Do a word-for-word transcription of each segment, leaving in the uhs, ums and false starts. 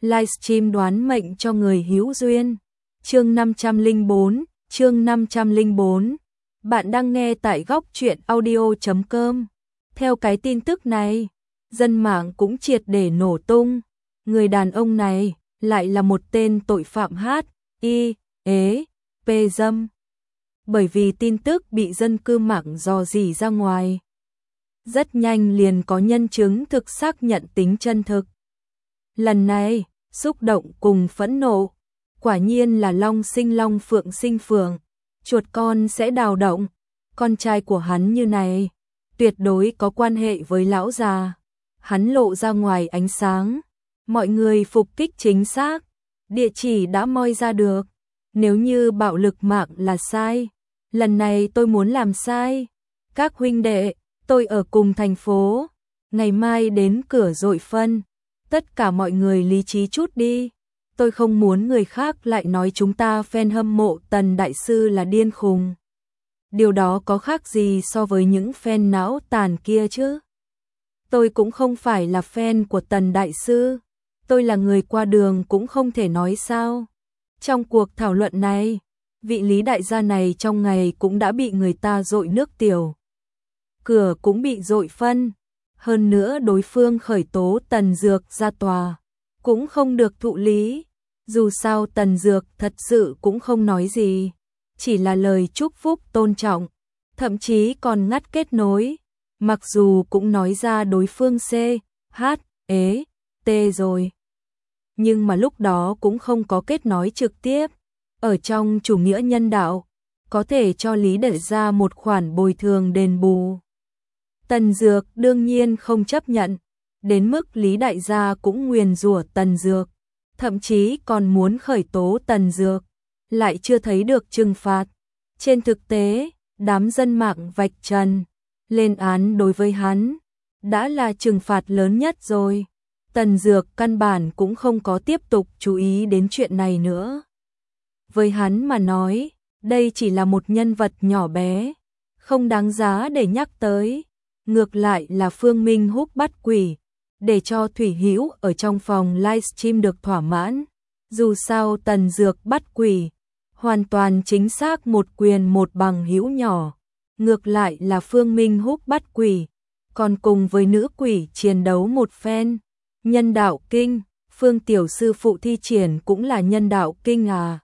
livestream đoán mệnh cho người hữu duyên. Chương năm trăm lẻ bốn, chương năm trăm lẻ bốn. Bạn đang nghe tại góc truyện audio chấm com. Theo cái tin tức này, dân mạng cũng triệt để nổ tung. Người đàn ông này lại là một tên tội phạm hát i ế pê dâm. Bởi vì tin tức bị dân cư mạng dò dỉ ra ngoài, rất nhanh liền có nhân chứng thực xác nhận tính chân thực. Lần này, xúc động cùng phẫn nộ, quả nhiên là long sinh long phượng sinh phượng, chuột con sẽ đào động, con trai của hắn như này, tuyệt đối có quan hệ với lão già. Hắn lộ ra ngoài ánh sáng, mọi người phục kích chính xác, địa chỉ đã moi ra được. Nếu như bạo lực mạng là sai, lần này tôi muốn làm sai. Các huynh đệ, tôi ở cùng thành phố, ngày mai đến cửa dội phân. Tất cả mọi người lý trí chút đi. Tôi không muốn người khác lại nói chúng ta fan hâm mộ Tần Đại Sư là điên khùng. Điều đó có khác gì so với những fan não tàn kia chứ? Tôi cũng không phải là fan của Tần Đại Sư. Tôi là người qua đường cũng không thể nói sao. Trong cuộc thảo luận này, vị Lý đại gia này trong ngày cũng đã bị người ta dội nước tiểu. Cửa cũng bị dội phân. Hơn nữa đối phương khởi tố Tần Dược ra tòa, cũng không được thụ lý. Dù sao Tần Dược thật sự cũng không nói gì, chỉ là lời chúc phúc tôn trọng, thậm chí còn ngắt kết nối. Mặc dù cũng nói ra đối phương C, H, ế, T rồi, nhưng mà lúc đó cũng không có kết nối trực tiếp. Ở trong chủ nghĩa nhân đạo, có thể cho Lý đại gia một khoản bồi thường đền bù. Tần Dược đương nhiên không chấp nhận, đến mức Lý đại gia cũng nguyền rủa Tần Dược, thậm chí còn muốn khởi tố Tần Dược, lại chưa thấy được trừng phạt. Trên thực tế, đám dân mạng vạch trần, lên án đối với hắn, đã là trừng phạt lớn nhất rồi. Tần Dược căn bản cũng không có tiếp tục chú ý đến chuyện này nữa. Với hắn mà nói, đây chỉ là một nhân vật nhỏ bé, không đáng giá để nhắc tới. Ngược lại là Phương Minh Húc bắt quỷ, để cho Thủy Hữu ở trong phòng livestream được thỏa mãn. Dù sao Tần Dược bắt quỷ, hoàn toàn chính xác một quyền một bằng hữu nhỏ. Ngược lại là Phương Minh Húc bắt quỷ, còn cùng với nữ quỷ chiến đấu một phen. Nhân đạo kinh, Phương tiểu sư phụ thi triển cũng là nhân đạo kinh à.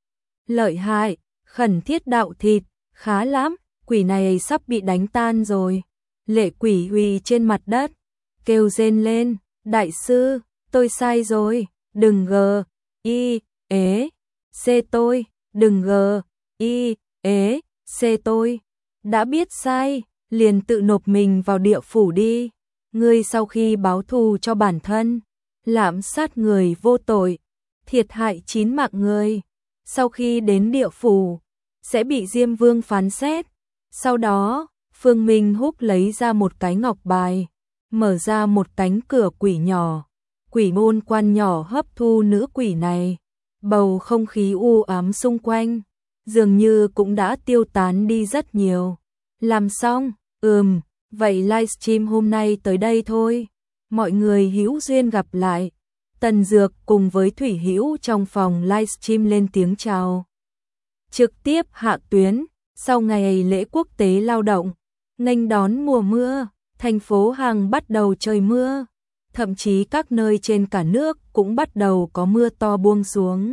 Lợi hại, khẩn thiết đạo thịt, khá lắm, quỷ này sắp bị đánh tan rồi. Lệ quỷ huy trên mặt đất, kêu rên lên, đại sư, tôi sai rồi, đừng gờ, y, ế, xê tôi, đừng gờ, y, ế, xê tôi. Đã biết sai, liền tự nộp mình vào địa phủ đi. Ngươi sau khi báo thù cho bản thân, lạm sát người vô tội, thiệt hại chín mạng người, sau khi đến địa phủ, sẽ bị Diêm Vương phán xét. Sau đó, Phương Minh Húc lấy ra một cái ngọc bài, mở ra một cánh cửa quỷ nhỏ. Quỷ môn quan nhỏ hấp thu nữ quỷ này. Bầu không khí u ám xung quanh, dường như cũng đã tiêu tán đi rất nhiều. Làm xong, ừm, vậy livestream hôm nay tới đây thôi. Mọi người hữu duyên gặp lại. Tần Dược cùng với Thủy Hữu trong phòng livestream lên tiếng chào. Trực tiếp hạ tuyến, sau ngày lễ quốc tế lao động, nghênh đón mùa mưa, thành phố Hàng bắt đầu trời mưa, thậm chí các nơi trên cả nước cũng bắt đầu có mưa to buông xuống.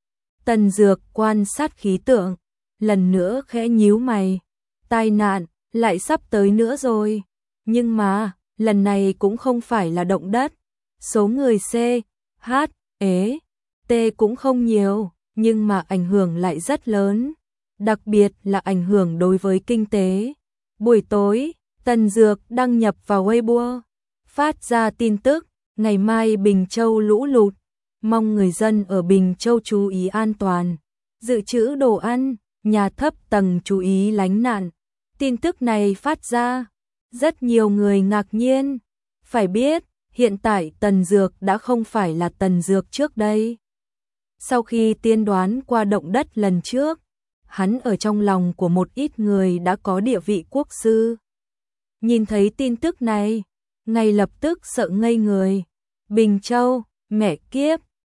Tần Dược quan sát khí tượng, lần nữa khẽ nhíu mày, tai nạn lại sắp tới nữa rồi, nhưng mà lần này cũng không phải là động đất, số người C, H, ế, T cũng không nhiều, nhưng mà ảnh hưởng lại rất lớn, đặc biệt là ảnh hưởng đối với kinh tế. Buổi tối, Tần Dược đăng nhập vào Weibo, phát ra tin tức, ngày mai Bình Châu lũ lụt, mong người dân ở Bình Châu chú ý an toàn, dự trữ đồ ăn, nhà thấp tầng chú ý lánh nạn. Tin tức này phát ra, rất nhiều người ngạc nhiên. Phải biết, hiện tại Tần Dược đã không phải là Tần Dược trước đây. Sau khi tiên đoán qua động đất lần trước, hắn ở trong lòng của một ít người đã có địa vị quốc sư. Nhìn thấy tin tức này, ngay lập tức sợ ngây người. Bình Châu, mẹ kiếp,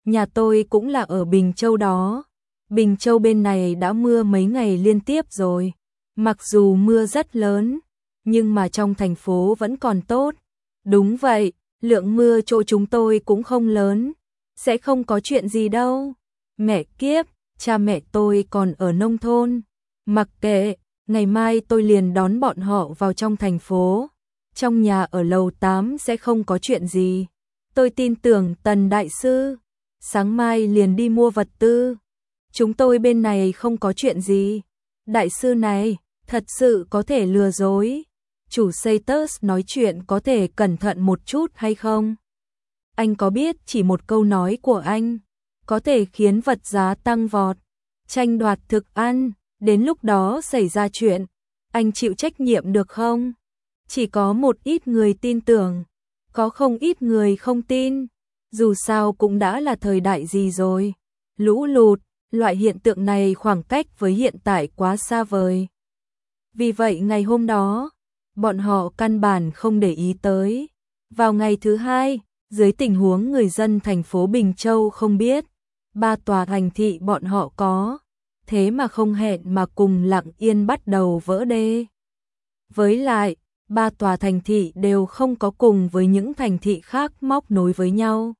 nhà tôi cũng là ở Bình Châu đó. Bình Châu bên này đã mưa mấy ngày liên tiếp rồi. Mặc dù mưa rất lớn, nhưng mà trong thành phố vẫn còn tốt. Đúng vậy, lượng mưa chỗ chúng tôi cũng không lớn. Sẽ không có chuyện gì đâu. Mẹ kiếp, cha mẹ tôi còn ở nông thôn. Mặc kệ, ngày mai tôi liền đón bọn họ vào trong thành phố. Trong nhà ở lầu tám sẽ không có chuyện gì. Tôi tin tưởng Tần đại sư. Sáng mai liền đi mua vật tư. Chúng tôi bên này không có chuyện gì. Đại sư này, thật sự có thể lừa dối. Chủ status nói chuyện có thể cẩn thận một chút hay không? Anh có biết chỉ một câu nói của anh có thể khiến vật giá tăng vọt, tranh đoạt thực ăn, đến lúc đó xảy ra chuyện, anh chịu trách nhiệm được không? Chỉ có một ít người tin tưởng, có không ít người không tin. Dù sao cũng đã là thời đại gì rồi. Lũ lụt, loại hiện tượng này khoảng cách với hiện tại quá xa vời. Vì vậy ngày hôm đó, bọn họ căn bản không để ý tới. Vào ngày thứ hai, dưới tình huống người dân thành phố Bình Châu không biết, ba tòa thành thị bọn họ có, thế mà không hẹn mà cùng lặng yên bắt đầu vỡ đê. Với lại, ba tòa thành thị đều không có cùng với những thành thị khác móc nối với nhau.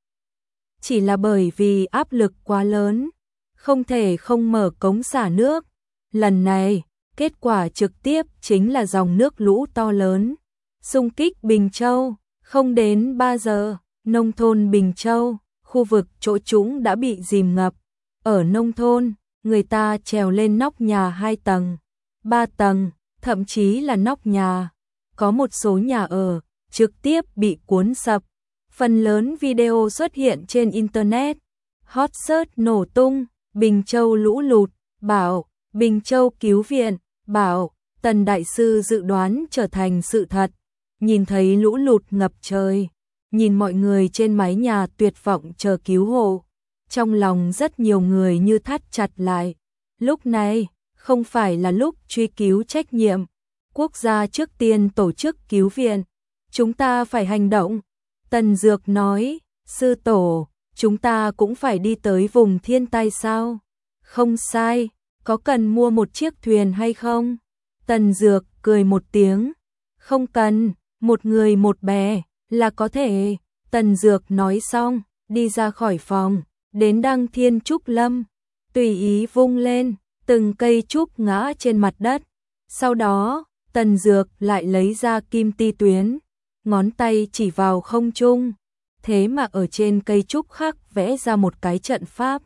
Chỉ là bởi vì áp lực quá lớn, không thể không mở cống xả nước. Lần này, kết quả trực tiếp chính là dòng nước lũ to lớn, xung kích Bình Châu. Không đến ba giờ, nông thôn Bình Châu, khu vực chỗ trũng đã bị dìm ngập. Ở nông thôn, người ta trèo lên nóc nhà hai tầng, ba tầng, thậm chí là nóc nhà. Có một số nhà ở trực tiếp bị cuốn sập. Phần lớn video xuất hiện trên Internet. Hot search nổ tung, Bình Châu lũ lụt, bảo, Bình Châu cứu viện, bảo, Tần đại sư dự đoán trở thành sự thật. Nhìn thấy lũ lụt ngập trời, nhìn mọi người trên mái nhà tuyệt vọng chờ cứu hộ. Trong lòng rất nhiều người như thắt chặt lại. Lúc này, không phải là lúc truy cứu trách nhiệm. Quốc gia trước tiên tổ chức cứu viện. Chúng ta phải hành động. Tần Dược nói, sư tổ, chúng ta cũng phải đi tới vùng thiên tai sao? Không sai, có cần mua một chiếc thuyền hay không? Tần Dược cười một tiếng, không cần, một người một bè, là có thể. Tần Dược nói xong, đi ra khỏi phòng, đến Đăng Thiên Trúc Lâm, tùy ý vung lên, từng cây trúc ngã trên mặt đất. Sau đó, Tần Dược lại lấy ra kim ti tuyến, ngón tay chỉ vào không trung, thế mà ở trên cây trúc khắc vẽ ra một cái trận pháp.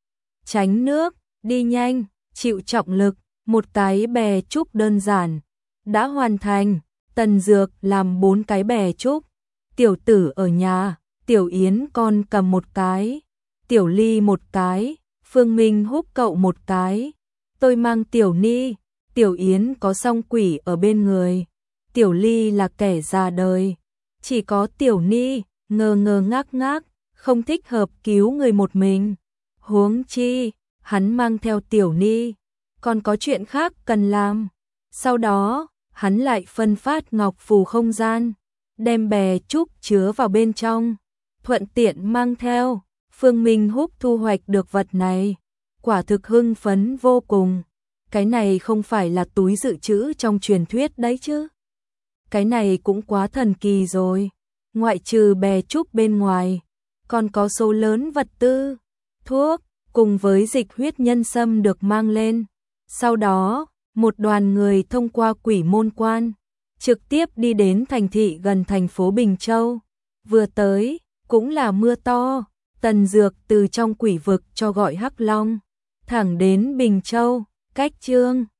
Tránh nước, đi nhanh, chịu trọng lực, một cái bè trúc đơn giản, đã hoàn thành. Tần Dược làm bốn cái bè trúc, Tiểu Tử ở nhà, Tiểu Yến con cầm một cái, Tiểu Ly một cái, Phương Minh húc cậu một cái, tôi mang Tiểu Ni, Tiểu Yến có song quỷ ở bên người, Tiểu Ly là kẻ già đời, chỉ có Tiểu Ni ngơ ngơ ngác ngác, không thích hợp cứu người một mình. Huống chi, hắn mang theo Tiểu Ni, còn có chuyện khác cần làm. Sau đó, hắn lại phân phát ngọc phù không gian, đem bè trúc chứa vào bên trong, thuận tiện mang theo. Phương Minh Húc thu hoạch được vật này, quả thực hưng phấn vô cùng. Cái này không phải là túi dự trữ trong truyền thuyết đấy chứ. Cái này cũng quá thần kỳ rồi. Ngoại trừ bè trúc bên ngoài, còn có số lớn vật tư, thuốc, cùng với dịch huyết nhân sâm được mang lên. Sau đó, một đoàn người thông qua quỷ môn quan, trực tiếp đi đến thành thị gần thành phố Bình Châu. Vừa tới, cũng là mưa to, Tần Dược từ trong quỷ vực cho gọi Hắc Long, thẳng đến Bình Châu, cách Chương